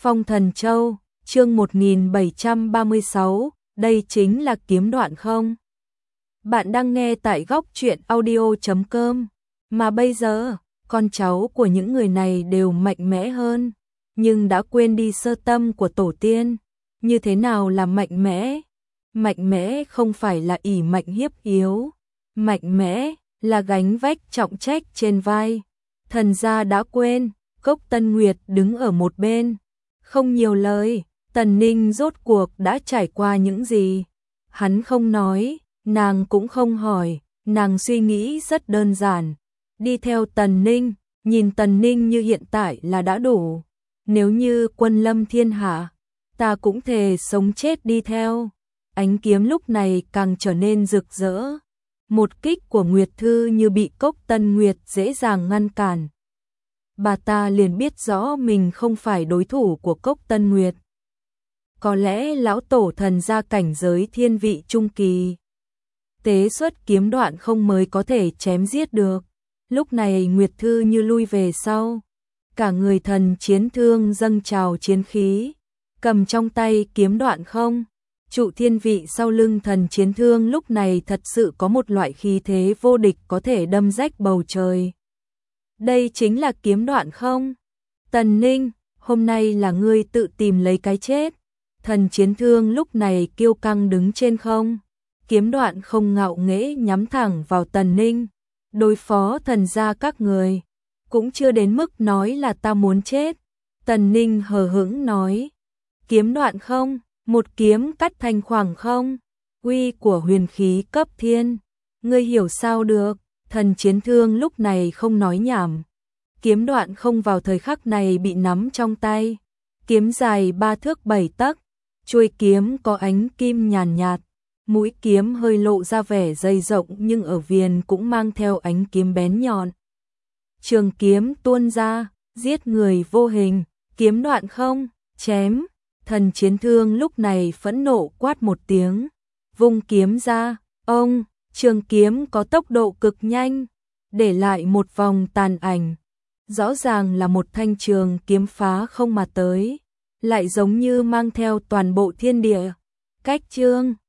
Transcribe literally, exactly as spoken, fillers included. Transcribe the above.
Phong Thần Châu, chương một nghìn bảy trăm ba mươi sáu, đây chính là kiếm đoạn không? Bạn đang nghe tại góc truyện audio chấm com, mà bây giờ, con cháu của những người này đều mạnh mẽ hơn, nhưng đã quên đi sơ tâm của tổ tiên. Như thế nào là mạnh mẽ? Mạnh mẽ không phải là ỷ mạnh hiếp yếu, mạnh mẽ là gánh vách trọng trách trên vai. Thần gia đã quên, Cốc Tân Nguyệt đứng ở một bên, không nhiều lời. Tần Ninh rốt cuộc đã trải qua những gì? Hắn không nói, nàng cũng không hỏi, nàng suy nghĩ rất đơn giản. Đi theo Tần Ninh, nhìn Tần Ninh như hiện tại là đã đủ. Nếu như quân lâm thiên hạ, ta cũng thề sống chết đi theo. Ánh kiếm lúc này càng trở nên rực rỡ. Một kích của Nguyệt Thư như bị Cốc Tân Nguyệt dễ dàng ngăn cản. Bà ta liền biết rõ mình không phải đối thủ của Cốc Tân Nguyệt. Có lẽ lão tổ thần gia cảnh giới thiên vị trung kỳ, tế xuất kiếm đoạn không mới có thể chém giết được. Lúc này Nguyệt Thư như lui về sau, cả người thần chiến thương dâng trào chiến khí, cầm trong tay kiếm đoạn không. Trụ thiên vị sau lưng thần chiến thương lúc này thật sự có một loại khí thế vô địch có thể đâm rách bầu trời. Đây chính là kiếm đoạn không? Tần Ninh, hôm nay là ngươi tự tìm lấy cái chết. Thần chiến thương lúc này kiêu căng đứng trên không. Kiếm đoạn không ngạo nghễ nhắm thẳng vào Tần Ninh. Đối phó thần gia các người, cũng chưa đến mức nói là ta muốn chết. Tần Ninh hờ hững nói. Kiếm đoạn không? Một kiếm cắt thành khoảng không, uy của huyền khí cấp thiên, ngươi hiểu sao được? Thần chiến thương lúc này không nói nhảm. Kiếm đoạn không vào thời khắc này bị nắm trong tay, kiếm dài ba thước bảy tấc, chuôi kiếm có ánh kim nhàn nhạt, mũi kiếm hơi lộ ra vẻ dày rộng nhưng ở viền cũng mang theo ánh kiếm bén nhọn. Trường kiếm tuôn ra, giết người vô hình, kiếm đoạn không, chém. Thần chiến thương lúc này phẫn nộ quát một tiếng, vung kiếm ra, ông, trường kiếm có tốc độ cực nhanh, để lại một vòng tàn ảnh. Rõ ràng là một thanh trường kiếm phá không mà tới, lại giống như mang theo toàn bộ thiên địa. Cách chương